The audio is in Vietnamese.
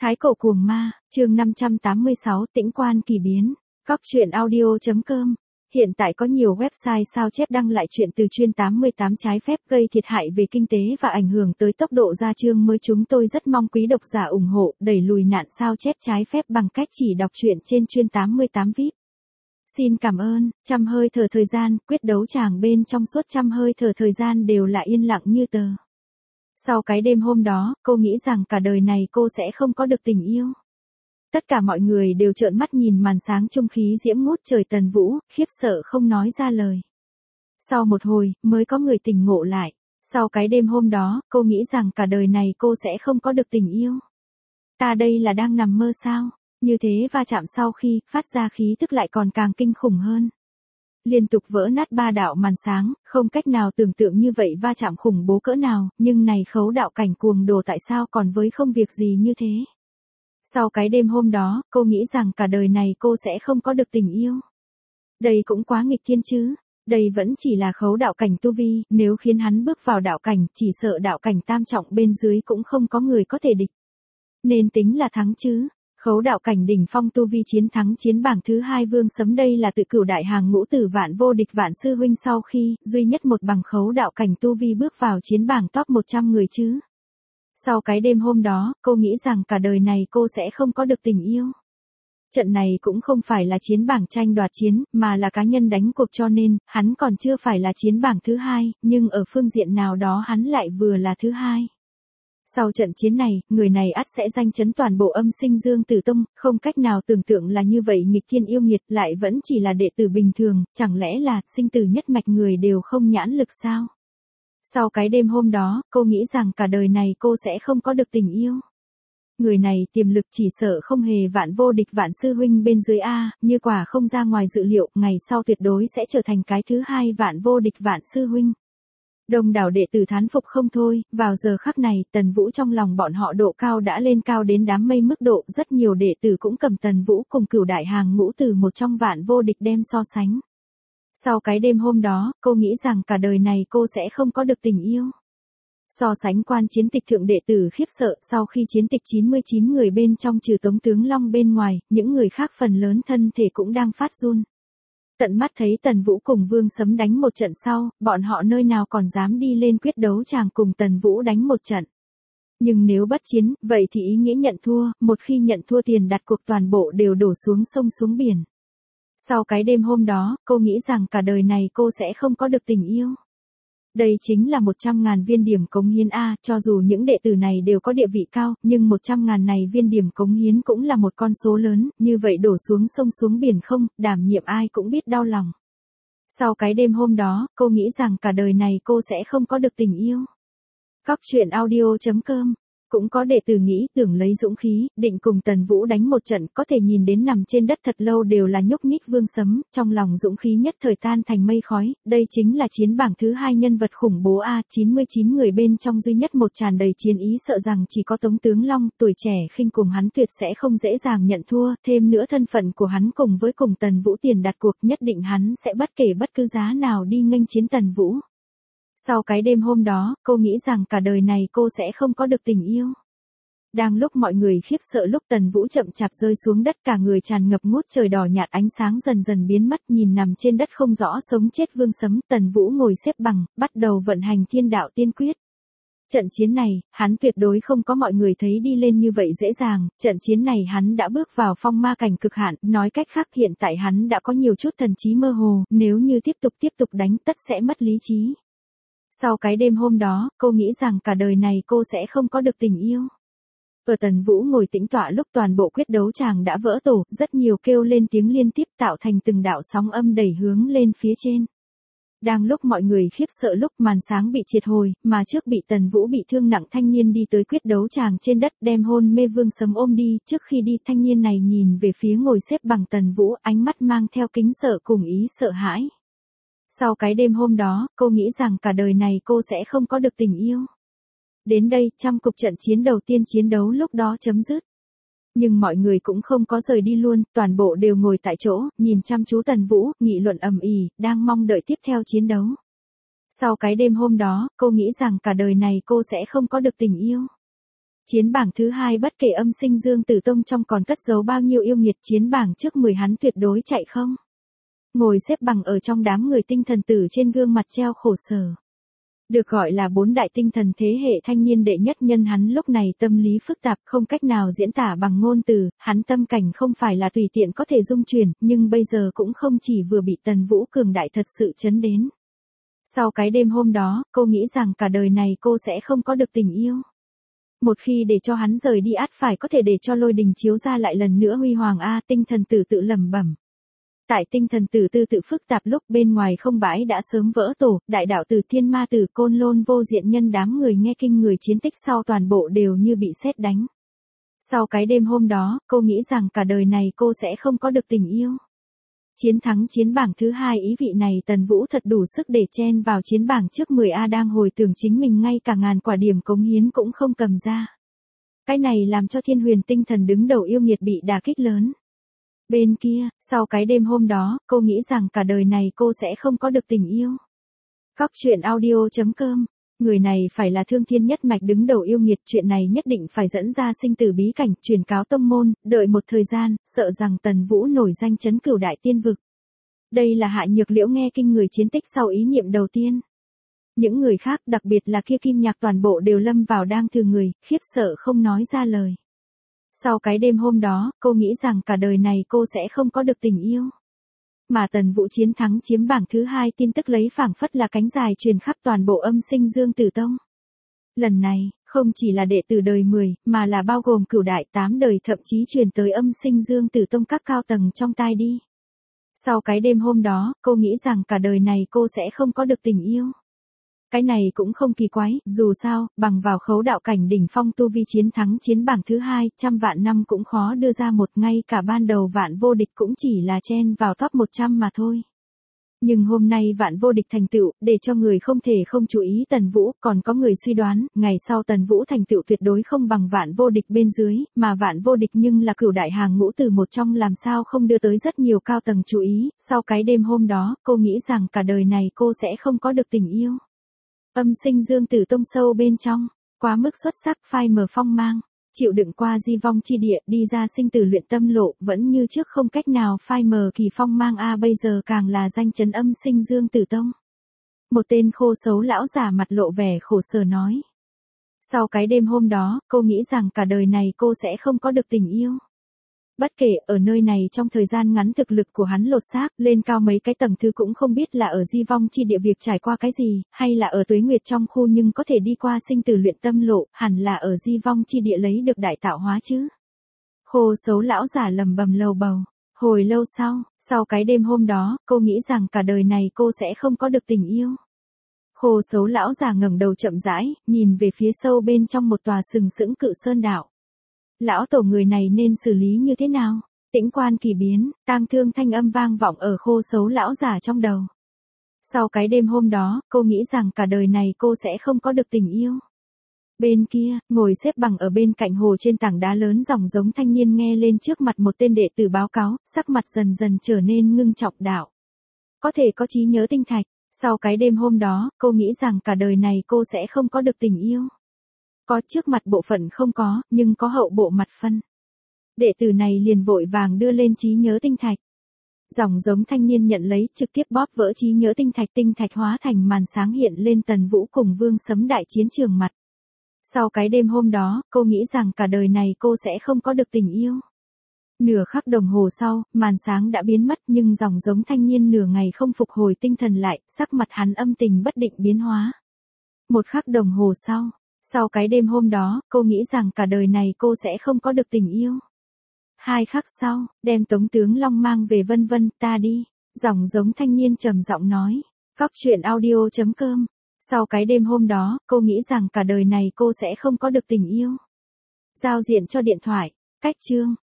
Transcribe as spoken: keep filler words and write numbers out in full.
Thái cổ cuồng ma, chương năm trăm tám mươi sáu tĩnh quan kỳ biến. Góc truyện audio chấm com. Hiện tại có nhiều website sao chép đăng lại chuyện từ chuyên tám mươi tám trái phép gây thiệt hại về kinh tế và ảnh hưởng tới tốc độ ra chương mới. Chúng tôi rất mong quý độc giả ủng hộ đẩy lùi nạn sao chép trái phép bằng cách chỉ đọc truyện trên chuyên tám mươi tám vi ai pi. Xin cảm ơn. Trăm hơi thở thời gian, quyết đấu chàng bên trong suốt trăm hơi thở thời gian đều là yên lặng như tờ. Sau cái đêm hôm đó, cô nghĩ rằng cả đời này cô sẽ không có được tình yêu. Tất cả mọi người đều trợn mắt nhìn màn sáng trung khí diễm ngút trời Tần Vũ, khiếp sợ không nói ra lời. Sau một hồi, mới có người tỉnh ngộ lại. Sau cái đêm hôm đó, cô nghĩ rằng cả đời này cô sẽ không có được tình yêu. Ta đây là đang nằm mơ sao? Như thế va chạm sau khi phát ra khí tức lại còn càng kinh khủng hơn. Liên tục vỡ nát ba đạo màn sáng, không cách nào tưởng tượng như vậy va chạm khủng bố cỡ nào, nhưng này khấu đạo cảnh cuồng đồ tại sao còn với không việc gì như thế. Sau cái đêm hôm đó, cô nghĩ rằng cả đời này cô sẽ không có được tình yêu. Đây cũng quá nghịch thiên chứ, đây vẫn chỉ là khấu đạo cảnh tu vi, nếu khiến hắn bước vào đạo cảnh, chỉ sợ đạo cảnh tam trọng bên dưới cũng không có người có thể địch. Nên tính là thắng chứ. Khấu đạo cảnh đỉnh phong tu vi chiến thắng chiến bảng thứ hai Vương Sấm, đây là tự cửu đại hàng ngũ tử vạn vô địch vạn sư huynh sau khi duy nhất một bằng khấu đạo cảnh tu vi bước vào chiến bảng top một trăm người chứ. Sau cái đêm hôm đó, cô nghĩ rằng cả đời này cô sẽ không có được tình yêu. Trận này cũng không phải là chiến bảng tranh đoạt chiến, mà là cá nhân đánh cuộc, cho nên hắn còn chưa phải là chiến bảng thứ hai, nhưng ở phương diện nào đó hắn lại vừa là thứ hai. Sau trận chiến này, người này ắt sẽ danh chấn toàn bộ âm sinh Dương Tử Tông, không cách nào tưởng tượng là như vậy nghịch thiên yêu nghiệt lại vẫn chỉ là đệ tử bình thường, chẳng lẽ là sinh tử nhất mạch người đều không nhãn lực sao? Sau cái đêm hôm đó, cô nghĩ rằng cả đời này cô sẽ không có được tình yêu. Người này tiềm lực chỉ sợ không hề vạn vô địch vạn sư huynh bên dưới A, như quả không ra ngoài dự liệu, ngày sau tuyệt đối sẽ trở thành cái thứ hai vạn vô địch vạn sư huynh. Đông đảo đệ tử thán phục không thôi, vào giờ khắc này, Tần Vũ trong lòng bọn họ độ cao đã lên cao đến đám mây mức độ, rất nhiều đệ tử cũng cầm Tần Vũ cùng cửu đại hàng ngũ từ một trong vạn vô địch đem so sánh. Sau cái đêm hôm đó, cô nghĩ rằng cả đời này cô sẽ không có được tình yêu. So sánh quan chiến tịch thượng đệ tử khiếp sợ, sau khi chiến tịch chín mươi chín người bên trong trừ Tống Tướng Long bên ngoài, những người khác phần lớn thân thể cũng đang phát run. Tận mắt thấy Tần Vũ cùng Vương Sấm đánh một trận sau, bọn họ nơi nào còn dám đi lên quyết đấu chàng cùng Tần Vũ đánh một trận. Nhưng nếu bất chiến, vậy thì ý nghĩa nhận thua, một khi nhận thua tiền đặt cuộc toàn bộ đều đổ xuống sông xuống biển. Sau cái đêm hôm đó, cô nghĩ rằng cả đời này cô sẽ không có được tình yêu. Đây chính là một trăm ngàn viên điểm cống hiến A, cho dù những đệ tử này đều có địa vị cao, nhưng một trăm ngàn này viên điểm cống hiến cũng là một con số lớn, như vậy đổ xuống sông xuống biển không, đảm nhiệm ai cũng biết đau lòng. Sau cái đêm hôm đó, cô nghĩ rằng cả đời này cô sẽ không có được tình yêu. Góc truyện audio chấm com. Cũng có đệ tử nghĩ tưởng lấy dũng khí, định cùng Tần Vũ đánh một trận, có thể nhìn đến nằm trên đất thật lâu đều là nhúc nhích Vương Sấm, trong lòng dũng khí nhất thời tan thành mây khói, đây chính là chiến bảng thứ hai nhân vật khủng bố A, chín mươi chín người bên trong duy nhất một tràn đầy chiến ý, sợ rằng chỉ có Tống Tướng Long, tuổi trẻ khinh cùng hắn tuyệt sẽ không dễ dàng nhận thua, thêm nữa thân phận của hắn cùng với cùng Tần Vũ tiền đặt cuộc, nhất định hắn sẽ bất kể bất cứ giá nào đi nghênh chiến Tần Vũ. Sau cái đêm hôm đó, cô nghĩ rằng cả đời này cô sẽ không có được tình yêu. Đang lúc mọi người khiếp sợ, lúc Tần Vũ chậm chạp rơi xuống đất, cả người tràn ngập ngút trời đỏ nhạt, ánh sáng dần dần biến mất, nhìn nằm trên đất không rõ sống chết Vương Sấm, Tần Vũ ngồi xếp bằng, bắt đầu vận hành thiên đạo tiên quyết. Trận chiến này, hắn tuyệt đối không có mọi người thấy đi lên như vậy dễ dàng, trận chiến này hắn đã bước vào phong ma cảnh cực hạn, nói cách khác hiện tại hắn đã có nhiều chút thần trí mơ hồ, nếu như tiếp tục tiếp tục đánh tất sẽ mất lý trí. Sau cái đêm hôm đó, cô nghĩ rằng cả đời này cô sẽ không có được tình yêu. Ở Tần Vũ ngồi tĩnh tọa lúc toàn bộ quyết đấu chàng đã vỡ tổ, rất nhiều kêu lên tiếng liên tiếp tạo thành từng đạo sóng âm đẩy hướng lên phía trên. Đang lúc mọi người khiếp sợ, lúc màn sáng bị triệt hồi, mà trước bị Tần Vũ bị thương nặng thanh niên đi tới quyết đấu chàng trên đất đem hôn mê Vương Sấm ôm đi, trước khi đi thanh niên này nhìn về phía ngồi xếp bằng Tần Vũ, ánh mắt mang theo kính sợ cùng ý sợ hãi. Sau cái đêm hôm đó, cô nghĩ rằng cả đời này cô sẽ không có được tình yêu. Đến đây, trăm cục trận chiến đầu tiên chiến đấu lúc đó chấm dứt. Nhưng mọi người cũng không có rời đi luôn, toàn bộ đều ngồi tại chỗ, nhìn chăm chú Tần Vũ, nghị luận ầm ĩ, đang mong đợi tiếp theo chiến đấu. Sau cái đêm hôm đó, cô nghĩ rằng cả đời này cô sẽ không có được tình yêu. Chiến bảng thứ hai bất kể âm sinh Dương Tử Tông trong còn cất giấu bao nhiêu yêu nghiệt, chiến bảng trước mười hắn tuyệt đối chạy không. Ngồi xếp bằng ở trong đám người tinh thần tử trên gương mặt treo khổ sở. Được gọi là bốn đại tinh thần thế hệ thanh niên đệ nhất nhân, hắn lúc này tâm lý phức tạp không cách nào diễn tả bằng ngôn từ, hắn tâm cảnh không phải là tùy tiện có thể dung chuyển, nhưng bây giờ cũng không chỉ vừa bị Tần Vũ cường đại thật sự chấn đến. Sau cái đêm hôm đó, cô nghĩ rằng cả đời này cô sẽ không có được tình yêu. Một khi để cho hắn rời đi ắt phải có thể để cho lôi đình chiếu ra lại lần nữa huy hoàng a, tinh thần tử tự lẩm bẩm. Tại tinh thần tử tư tự phức tạp lúc bên ngoài không bãi đã sớm vỡ tổ, đại đạo tử thiên ma tử Côn Lôn vô diện nhân đám người nghe kinh người chiến tích sau toàn bộ đều như bị sét đánh. Sau cái đêm hôm đó, cô nghĩ rằng cả đời này cô sẽ không có được tình yêu. Chiến thắng chiến bảng thứ hai ý vị này Tần Vũ thật đủ sức để chen vào chiến bảng trước mười a, đang hồi tưởng chính mình ngay cả ngàn quả điểm cống hiến cũng không cầm ra. Cái này làm cho Thiên Huyền tinh thần đứng đầu yêu nghiệt bị đả kích lớn. Bên kia, sau cái đêm hôm đó, cô nghĩ rằng cả đời này cô sẽ không có được tình yêu. Cóc truyện audio chấm com, người này phải là thương thiên nhất mạch đứng đầu yêu nghiệt, chuyện này nhất định phải dẫn ra sinh tử bí cảnh, truyền cáo tông môn, đợi một thời gian, sợ rằng Tần Vũ nổi danh chấn cửu đại tiên vực. Đây là Hạ Nhược Liễu nghe kinh người chiến tích sau ý niệm đầu tiên. Những người khác, đặc biệt là kia Kim Nhạc, toàn bộ đều lâm vào đang thừa người, khiếp sợ không nói ra lời. Sau cái đêm hôm đó, cô nghĩ rằng cả đời này cô sẽ không có được tình yêu. Mà Tần Vũ chiến thắng chiếm bảng thứ hai tin tức lấy phảng phất là cánh dài truyền khắp toàn bộ âm sinh Dương Tử Tông. Lần này, không chỉ là đệ tử đời mười, mà là bao gồm cửu đại tám đời, thậm chí truyền tới âm sinh Dương Tử Tông các cao tầng trong tai đi. Sau cái đêm hôm đó, cô nghĩ rằng cả đời này cô sẽ không có được tình yêu. Cái này cũng không kỳ quái, dù sao, bằng vào khấu đạo cảnh đỉnh phong tu vi chiến thắng chiến bảng thứ hai, trăm vạn năm cũng khó đưa ra một, ngay cả ban đầu Vạn Vô Địch cũng chỉ là chen vào top một trăm mà thôi. Nhưng hôm nay Vạn Vô Địch thành tựu, để cho người không thể không chú ý Tần Vũ, còn có người suy đoán, ngày sau Tần Vũ thành tựu tuyệt đối không bằng Vạn Vô Địch bên dưới, mà Vạn Vô Địch nhưng là cửu đại hàng ngũ từ một trong, làm sao không đưa tới rất nhiều cao tầng chú ý. Sau cái đêm hôm đó, cô nghĩ rằng cả đời này cô sẽ không có được tình yêu. Âm sinh Dương Tử Tông sâu bên trong, quá mức xuất sắc, phai mờ phong mang, chịu đựng qua di vong chi địa, đi ra sinh tử luyện tâm lộ, vẫn như trước không cách nào phai mờ kỳ phong mang a, bây giờ càng là danh chấn âm sinh Dương Tử Tông. Một tên khô xấu lão già mặt lộ vẻ khổ sở nói. Sau cái đêm hôm đó, cô nghĩ rằng cả đời này cô sẽ không có được tình yêu. Bất kể ở nơi này trong thời gian ngắn thực lực của hắn lột xác lên cao mấy cái tầng thứ, cũng không biết là ở di vong chi địa việc trải qua cái gì, hay là ở tuế nguyệt trong khu nhưng có thể đi qua sinh tử luyện tâm lộ, hẳn là ở di vong chi địa lấy được đại tạo hóa chứ. Khô xấu lão giả lầm bầm lầu bầu. Hồi lâu sau, sau cái đêm hôm đó, cô nghĩ rằng cả đời này cô sẽ không có được tình yêu. Khô xấu lão giả ngẩng đầu chậm rãi, nhìn về phía sâu bên trong một tòa sừng sững cự sơn đạo. Lão tổ, người này nên xử lý như thế nào? Tĩnh quan kỳ biến, tang thương thanh âm vang vọng ở khô xấu lão giả trong đầu. Sau cái đêm hôm đó, cô nghĩ rằng cả đời này cô sẽ không có được tình yêu. Bên kia, ngồi xếp bằng ở bên cạnh hồ trên tảng đá lớn, dòng giống thanh niên nghe lên trước mặt một tên đệ tử báo cáo, sắc mặt dần dần trở nên ngưng trọng. Đạo có thể có trí nhớ tinh thạch. Sau cái đêm hôm đó, cô nghĩ rằng cả đời này cô sẽ không có được tình yêu. Có trước mặt bộ phận không có, nhưng có hậu bộ mặt phân. Đệ tử này liền vội vàng đưa lên trí nhớ tinh thạch. Dòng giống thanh niên nhận lấy, trực tiếp bóp vỡ trí nhớ tinh thạch, tinh thạch hóa thành màn sáng hiện lên Tần Vũ cùng Vương Sấm đại chiến trường mặt. Sau cái đêm hôm đó, cô nghĩ rằng cả đời này cô sẽ không có được tình yêu. Nửa khắc đồng hồ sau, màn sáng đã biến mất, nhưng dòng giống thanh niên nửa ngày không phục hồi tinh thần lại, sắc mặt hắn âm tình bất định biến hóa. Một khắc đồng hồ sau, sau cái đêm hôm đó, cô nghĩ rằng cả đời này cô sẽ không có được tình yêu. Hai khắc sau, đem Tống Tướng Long mang về, vân vân, ta đi. Dòng giống thanh niên trầm giọng nói. Cóc truyện audio chấm com. Sau cái đêm hôm đó, cô nghĩ rằng cả đời này cô sẽ không có được tình yêu. Giao diện cho điện thoại. Cách chương.